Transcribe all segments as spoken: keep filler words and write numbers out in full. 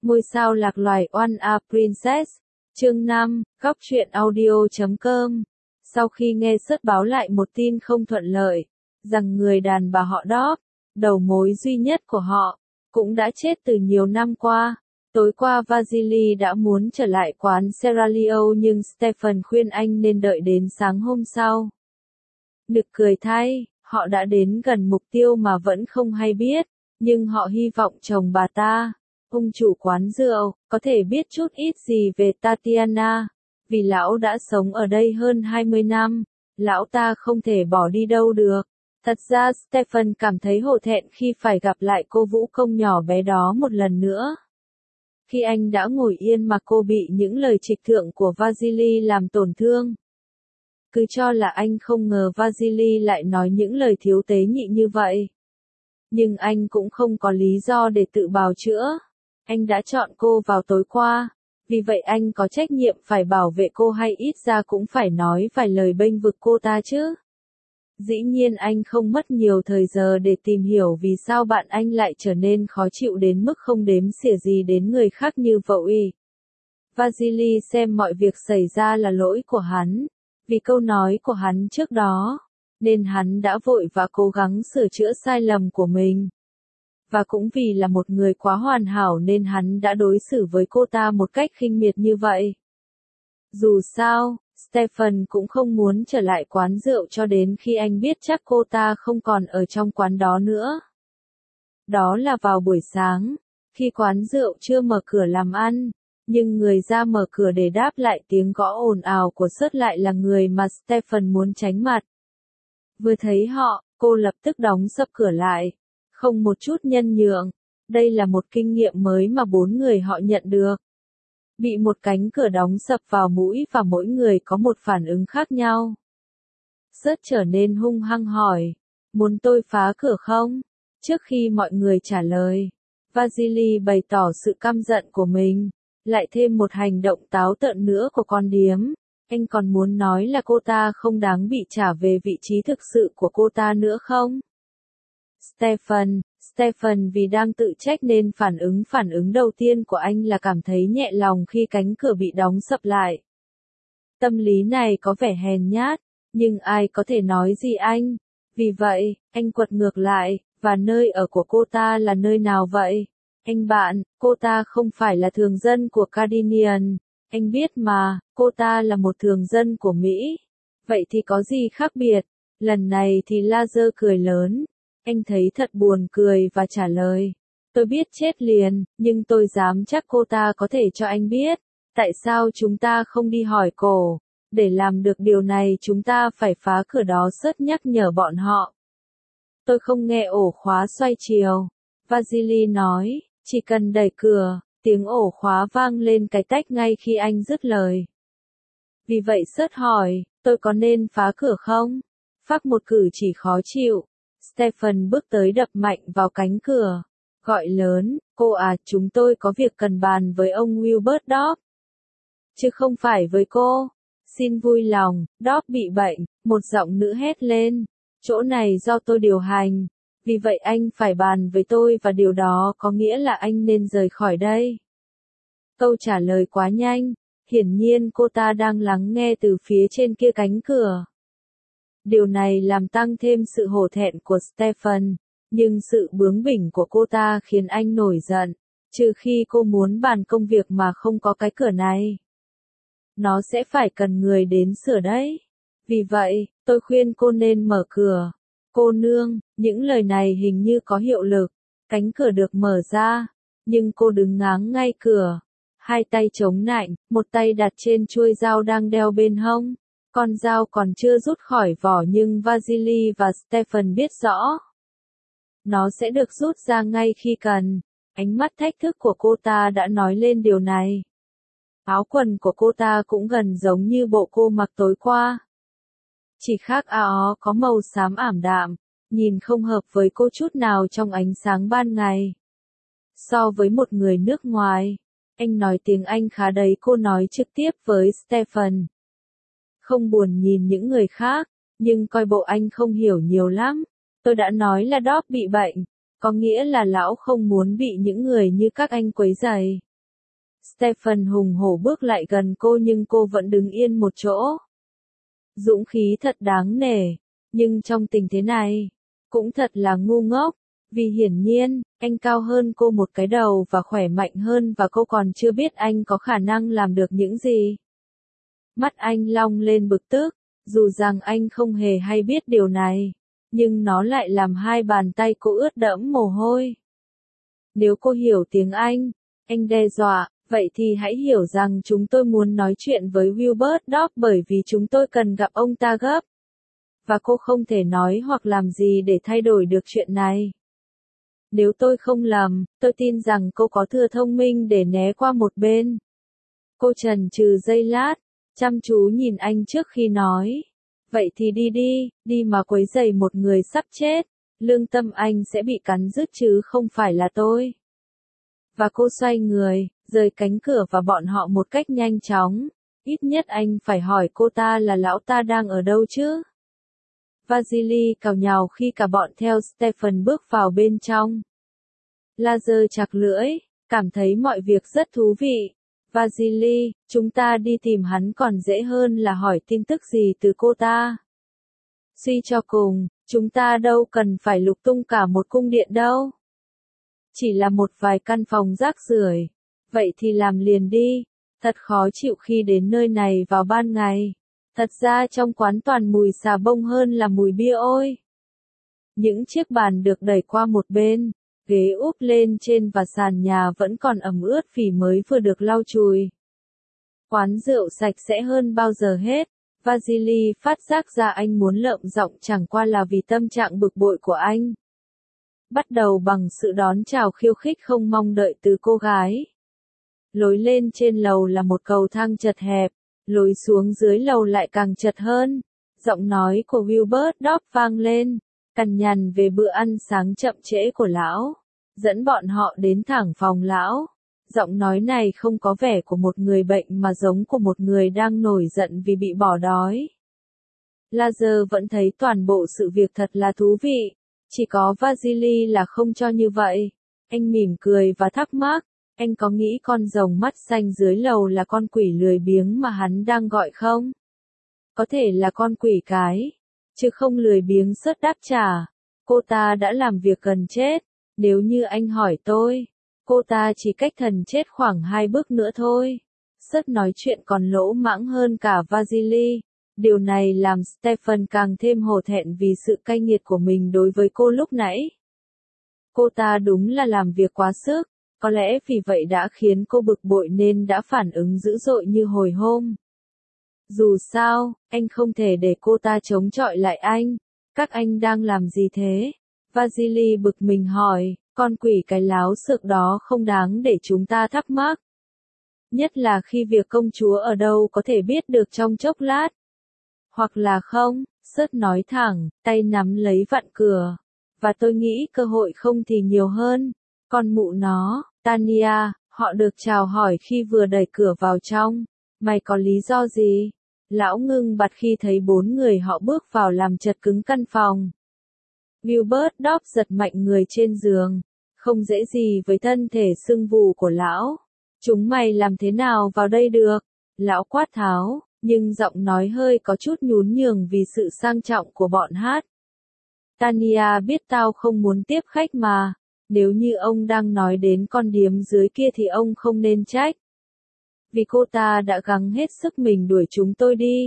Ngôi sao lạc loài One a Princess, chương năm, góc truyện audio chấm com. Sau khi nghe sớt báo lại một tin không thuận lợi, rằng người đàn bà họ Dob, đầu mối duy nhất của họ, cũng đã chết từ nhiều năm qua. Tối qua Vasily đã muốn trở lại quán Serralio nhưng Stefan khuyên anh nên đợi đến sáng hôm sau. Nực cười thay, họ đã đến gần mục tiêu mà vẫn không hay biết, nhưng họ hy vọng chồng bà ta, ông chủ quán rượu, có thể biết chút ít gì về Tatiana, vì lão đã sống ở đây hơn hai mươi năm, lão ta không thể bỏ đi đâu được. Thật ra Stefan cảm thấy hổ thẹn khi phải gặp lại cô vũ công nhỏ bé đó một lần nữa. Khi anh đã ngồi yên mà cô bị những lời trịch thượng của Vasily làm tổn thương. Cứ cho là anh không ngờ Vasily lại nói những lời thiếu tế nhị như vậy. Nhưng anh cũng không có lý do để tự bào chữa. Anh đã chọn cô vào tối qua, vì vậy anh có trách nhiệm phải bảo vệ cô hay ít ra cũng phải nói vài lời bênh vực cô ta chứ. Dĩ nhiên anh không mất nhiều thời giờ để tìm hiểu vì sao bạn anh lại trở nên khó chịu đến mức không đếm xỉa gì đến người khác như vậy. Vasily xem mọi việc xảy ra là lỗi của hắn, vì câu nói của hắn trước đó, nên hắn đã vội và cố gắng sửa chữa sai lầm của mình. Và cũng vì là một người quá hoàn hảo nên hắn đã đối xử với cô ta một cách khinh miệt như vậy. Dù sao, Stefan cũng không muốn trở lại quán rượu cho đến khi anh biết chắc cô ta không còn ở trong quán đó nữa. Đó là vào buổi sáng, khi quán rượu chưa mở cửa làm ăn, nhưng người ra mở cửa để đáp lại tiếng gõ ồn ào của sớt lại là người mà Stefan muốn tránh mặt. Vừa thấy họ, cô lập tức đóng sập cửa lại, không một chút nhân nhượng. Đây là một kinh nghiệm mới mà bốn người họ nhận được. Bị một cánh cửa đóng sập vào mũi và mỗi người có một phản ứng khác nhau. Sớt trở nên hung hăng hỏi, muốn tôi phá cửa không? Trước khi mọi người trả lời, Vasily bày tỏ sự căm giận của mình, lại thêm một hành động táo tợn nữa của con điếm. Anh còn muốn nói là cô ta không đáng bị trả về vị trí thực sự của cô ta nữa không? Stefan, Stefan vì đang tự trách nên phản ứng phản ứng đầu tiên của anh là cảm thấy nhẹ lòng khi cánh cửa bị đóng sập lại. Tâm lý này có vẻ hèn nhát, nhưng ai có thể nói gì anh? Vì vậy, anh quật ngược lại, và nơi ở của cô ta là nơi nào vậy? Anh bạn, cô ta không phải là thường dân của Cardinian. Anh biết mà, cô ta là một thường dân của Mỹ. Vậy thì có gì khác biệt? Lần này thì Laser cười lớn. Anh thấy thật buồn cười và trả lời. Tôi biết chết liền, nhưng tôi dám chắc cô ta có thể cho anh biết. Tại sao chúng ta không đi hỏi cổ? Để làm được điều này chúng ta phải phá cửa đó. Sớt nhắc nhở bọn họ. Tôi không nghe ổ khóa xoay chiều. Vasily nói, chỉ cần đẩy cửa, tiếng ổ khóa vang lên cái tách ngay khi anh dứt lời. Vì vậy Sớt hỏi, tôi có nên phá cửa không? Phác một cử chỉ khó chịu. Stefan bước tới đập mạnh vào cánh cửa, gọi lớn, cô à, chúng tôi có việc cần bàn với ông Wilbert Dob. Chứ không phải với cô. Xin vui lòng, Dob bị bệnh, một giọng nữ hét lên. Chỗ này do tôi điều hành, vì vậy anh phải bàn với tôi và điều đó có nghĩa là anh nên rời khỏi đây. Câu trả lời quá nhanh, hiển nhiên cô ta đang lắng nghe từ phía trên kia cánh cửa. Điều này làm tăng thêm sự hổ thẹn của Stefan, nhưng sự bướng bỉnh của cô ta khiến anh nổi giận, trừ khi cô muốn bàn công việc mà không có cái cửa này. Nó sẽ phải cần người đến sửa đấy. Vì vậy, tôi khuyên cô nên mở cửa. Cô nương, những lời này hình như có hiệu lực. Cánh cửa được mở ra, nhưng cô đứng ngáng ngay cửa. Hai tay chống nạnh, một tay đặt trên chuôi dao đang đeo bên hông. Con dao còn chưa rút khỏi vỏ nhưng Vasily và Stefan biết rõ. Nó sẽ được rút ra ngay khi cần. Ánh mắt thách thức của cô ta đã nói lên điều này. Áo quần của cô ta cũng gần giống như bộ cô mặc tối qua. Chỉ khác áo có màu xám ảm đạm, nhìn không hợp với cô chút nào trong ánh sáng ban ngày. So với một người nước ngoài, anh nói tiếng Anh khá đấy, cô nói trực tiếp với Stefan. Không buồn nhìn những người khác, nhưng coi bộ anh không hiểu nhiều lắm. Tôi đã nói là Dob bị bệnh, có nghĩa là lão không muốn bị những người như các anh quấy rầy. Stephen hùng hổ bước lại gần cô nhưng cô vẫn đứng yên một chỗ. Dũng khí thật đáng nể, nhưng trong tình thế này, cũng thật là ngu ngốc, vì hiển nhiên, anh cao hơn cô một cái đầu và khỏe mạnh hơn và cô còn chưa biết anh có khả năng làm được những gì. Mắt anh long lên bực tức, dù rằng anh không hề hay biết điều này, nhưng nó lại làm hai bàn tay cô ướt đẫm mồ hôi. Nếu cô hiểu tiếng Anh, anh đe dọa, vậy thì hãy hiểu rằng chúng tôi muốn nói chuyện với Wilbert Dopp bởi vì chúng tôi cần gặp ông ta gấp. Và cô không thể nói hoặc làm gì để thay đổi được chuyện này. Nếu tôi không lầm, tôi tin rằng cô có thừa thông minh để né qua một bên. Cô chần chừ giây lát, chăm chú nhìn anh trước khi nói. Vậy thì đi đi, đi mà quấy rầy một người sắp chết. Lương tâm anh sẽ bị cắn rứt chứ không phải là tôi. Và cô xoay người, rời cánh cửa và bọn họ một cách nhanh chóng. Ít nhất anh phải hỏi cô ta là lão ta đang ở đâu chứ. Vasily cào nhào khi cả bọn theo Stephen bước vào bên trong. Lazar chặt lưỡi, cảm thấy mọi việc rất thú vị. Vasily, chúng ta đi tìm hắn còn dễ hơn là hỏi tin tức gì từ cô ta. Suy cho cùng, chúng ta đâu cần phải lục tung cả một cung điện đâu. Chỉ là một vài căn phòng rác rưởi. Vậy thì làm liền đi. Thật khó chịu khi đến nơi này vào ban ngày. Thật ra trong quán toàn mùi xà bông hơn là mùi bia ôi. Những chiếc bàn được đẩy qua một bên, ghế úp lên trên và sàn nhà vẫn còn ẩm ướt vì mới vừa được lau chùi. Quán rượu sạch sẽ hơn bao giờ hết. Vasily phát giác ra anh muốn lợm giọng chẳng qua là vì tâm trạng bực bội của anh. Bắt đầu bằng sự đón chào khiêu khích không mong đợi từ cô gái. Lối lên trên lầu là một cầu thang chật hẹp, lối xuống dưới lầu lại càng chật hơn. Giọng nói của Wilbert Dopp vang lên, cằn nhằn về bữa ăn sáng chậm trễ của lão, dẫn bọn họ đến thẳng phòng lão. Giọng nói này không có vẻ của một người bệnh mà giống của một người đang nổi giận vì bị bỏ đói. Lazar vẫn thấy toàn bộ sự việc thật là thú vị, chỉ có Vasily là không cho như vậy. Anh mỉm cười và thắc mắc, anh có nghĩ con rồng mắt xanh dưới lầu là con quỷ lười biếng mà hắn đang gọi không? Có thể là con quỷ cái, chứ không lười biếng sớt đáp trả. Cô ta đã làm việc gần chết, nếu như anh hỏi tôi, cô ta chỉ cách thần chết khoảng hai bước nữa thôi. Sớt nói chuyện còn lỗ mãng hơn cả Vasily. Điều này làm Stephen càng thêm hổ thẹn vì sự cay nghiệt của mình đối với cô lúc nãy. Cô ta đúng là làm việc quá sức, có lẽ vì vậy đã khiến cô bực bội nên đã phản ứng dữ dội như hồi hôm. Dù sao, anh không thể để cô ta chống chọi lại anh. Các anh đang làm gì thế? Vasily bực mình hỏi, con quỷ cái láo xược đó không đáng để chúng ta thắc mắc. Nhất là khi việc công chúa ở đâu có thể biết được trong chốc lát. Hoặc là không, Sớt nói thẳng, tay nắm lấy vặn cửa. Và tôi nghĩ cơ hội không thì nhiều hơn. Con mụ nó, Tanya, họ được chào hỏi khi vừa đẩy cửa vào trong. Mày có lý do gì? Lão ngưng bặt khi thấy bốn người họ bước vào làm chật cứng căn phòng. Wilbert Dopp giật mạnh người trên giường. Không dễ gì với thân thể sưng vù của lão. Chúng mày làm thế nào vào đây được? Lão quát tháo, nhưng giọng nói hơi có chút nhún nhường vì sự sang trọng của bọn hát. Tanya biết tao không muốn tiếp khách mà. Nếu như ông đang nói đến con điếm dưới kia thì ông không nên trách. Vì cô ta đã gắng hết sức mình đuổi chúng tôi đi.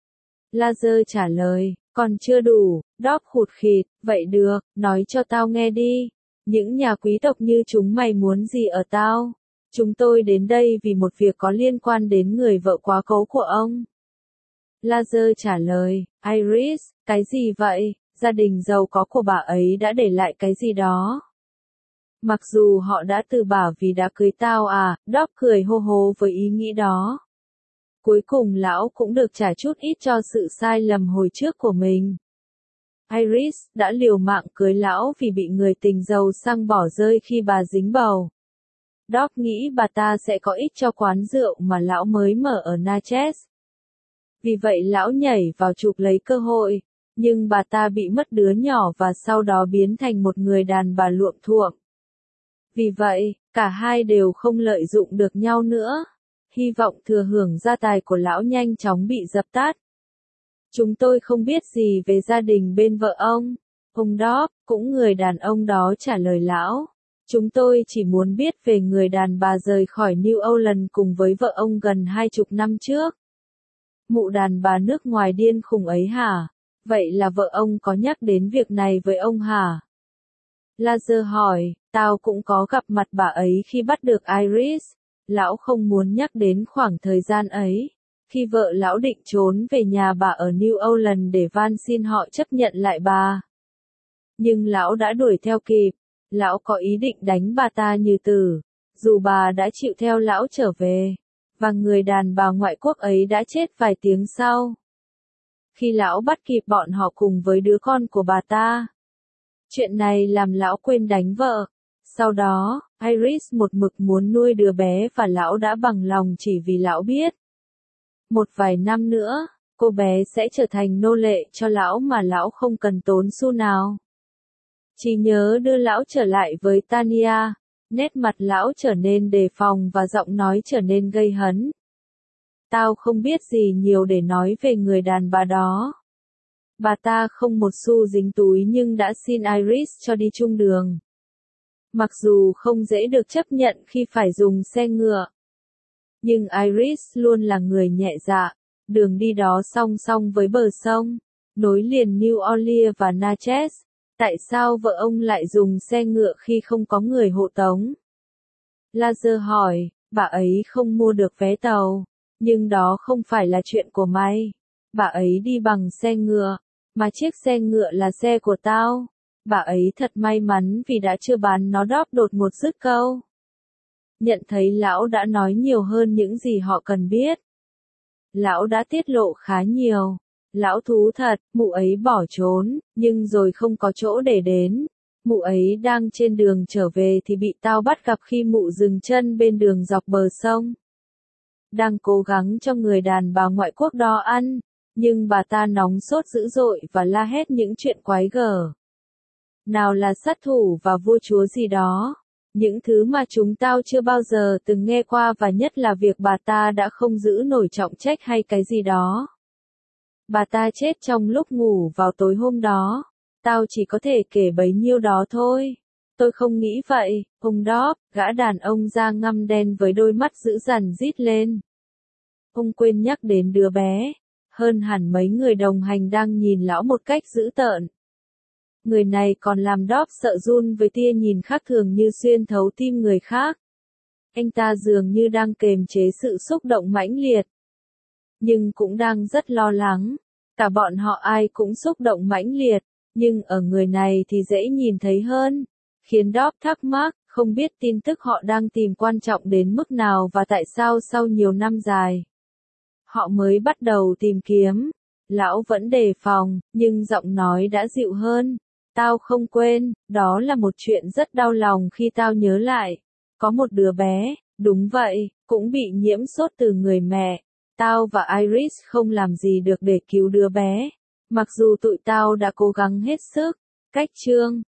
Lazar trả lời, còn chưa đủ. Dopp khụt khịt, vậy được, nói cho tao nghe đi. Những nhà quý tộc như chúng mày muốn gì ở tao? Chúng tôi đến đây vì một việc có liên quan đến người vợ quá cố của ông. Lazar trả lời, Iris, cái gì vậy? Gia đình giàu có của bà ấy đã để lại cái gì đó? Mặc dù họ đã từ bỏ vì đã cưới tao à, Dopp cười hô hố với ý nghĩ đó. Cuối cùng lão cũng được trả chút ít cho sự sai lầm hồi trước của mình. Iris đã liều mạng cưới lão vì bị người tình giàu sang bỏ rơi khi bà dính bầu. Dopp nghĩ bà ta sẽ có ích cho quán rượu mà lão mới mở ở Natchez. Vì vậy lão nhảy vào chụp lấy cơ hội, nhưng bà ta bị mất đứa nhỏ và sau đó biến thành một người đàn bà luộm thuộm. Vì vậy, Cả hai đều không lợi dụng được nhau nữa. Hy vọng thừa hưởng gia tài của lão nhanh chóng bị dập tắt. Chúng tôi không biết gì về gia đình bên vợ ông. Ông đó, cũng người đàn ông đó trả lời lão. Chúng tôi chỉ muốn biết về người đàn bà rời khỏi New Orleans cùng với vợ ông gần hai chục năm trước. Mụ đàn bà nước ngoài điên khùng ấy hả? Vậy là vợ ông có nhắc đến việc này với ông hả? Laser hỏi, tao cũng có gặp mặt bà ấy khi bắt được Iris. Lão không muốn nhắc đến khoảng thời gian ấy. Khi vợ lão định trốn về nhà bà ở New Orleans để van xin họ chấp nhận lại bà. Nhưng lão đã đuổi theo kịp. Lão có ý định đánh bà ta như tử. Dù bà đã chịu theo lão trở về. Và người đàn bà ngoại quốc ấy đã chết vài tiếng sau. Khi lão bắt kịp bọn họ cùng với đứa con của bà ta. Chuyện này làm lão quên đánh vợ. Sau đó, Iris một mực muốn nuôi đứa bé và lão đã bằng lòng chỉ vì lão biết. Một vài năm nữa, cô bé sẽ trở thành nô lệ cho lão mà lão không cần tốn xu nào. Chỉ nhớ đưa lão trở lại với Tanya, nét mặt lão trở nên đề phòng và giọng nói trở nên gây hấn. Tao không biết gì nhiều để nói về người đàn bà đó. Bà ta không một xu dính túi nhưng đã xin Iris cho đi chung đường. Mặc dù không dễ được chấp nhận khi phải dùng xe ngựa. Nhưng Iris luôn là người nhẹ dạ. Đường đi đó song song với bờ sông, nối liền New Orleans và Natchez. Tại sao vợ ông lại dùng xe ngựa khi không có người hộ tống? Laser hỏi, bà ấy không mua được vé tàu. Nhưng đó không phải là chuyện của mày. Bà ấy đi bằng xe ngựa. Mà chiếc xe ngựa là xe của tao. Bà ấy thật may mắn vì đã chưa bán nó. Đóp đột một dứt câu. Nhận thấy lão đã nói nhiều hơn những gì họ cần biết. Lão đã tiết lộ khá nhiều. Lão thú thật, mụ ấy bỏ trốn, nhưng rồi không có chỗ để đến. Mụ ấy đang trên đường trở về thì bị tao bắt gặp khi mụ dừng chân bên đường dọc bờ sông. Đang cố gắng cho người đàn bà ngoại quốc đó ăn, nhưng bà ta nóng sốt dữ dội và la hét những chuyện quái gở. Nào là sát thủ và vua chúa gì đó. Những thứ mà chúng tao chưa bao giờ từng nghe qua và nhất là việc bà ta đã không giữ nổi trọng trách hay cái gì đó. Bà ta chết trong lúc ngủ vào tối hôm đó. Tao chỉ có thể kể bấy nhiêu đó thôi. Tôi không nghĩ vậy, ông đó, gã đàn ông da ngăm đen với đôi mắt dữ dằn rít lên. Ông quên nhắc đến đứa bé. Hơn hẳn mấy người đồng hành đang nhìn lão một cách dữ tợn. Người này còn làm Đóp sợ run với tia nhìn khác thường như xuyên thấu tim người khác. Anh ta dường như đang kềm chế sự xúc động mãnh liệt. Nhưng cũng đang rất lo lắng. Cả bọn họ ai cũng xúc động mãnh liệt. Nhưng ở người này thì dễ nhìn thấy hơn. Khiến Đóp thắc mắc, không biết tin tức họ đang tìm quan trọng đến mức nào và tại sao sau nhiều năm dài. Họ mới bắt đầu tìm kiếm. Lão vẫn đề phòng, nhưng giọng nói đã dịu hơn. Tao không quên, đó là một chuyện rất đau lòng khi tao nhớ lại. Có một đứa bé, đúng vậy, cũng bị nhiễm sốt từ người mẹ. Tao và Iris không làm gì được để cứu đứa bé. Mặc dù tụi tao đã cố gắng hết sức. Cách chương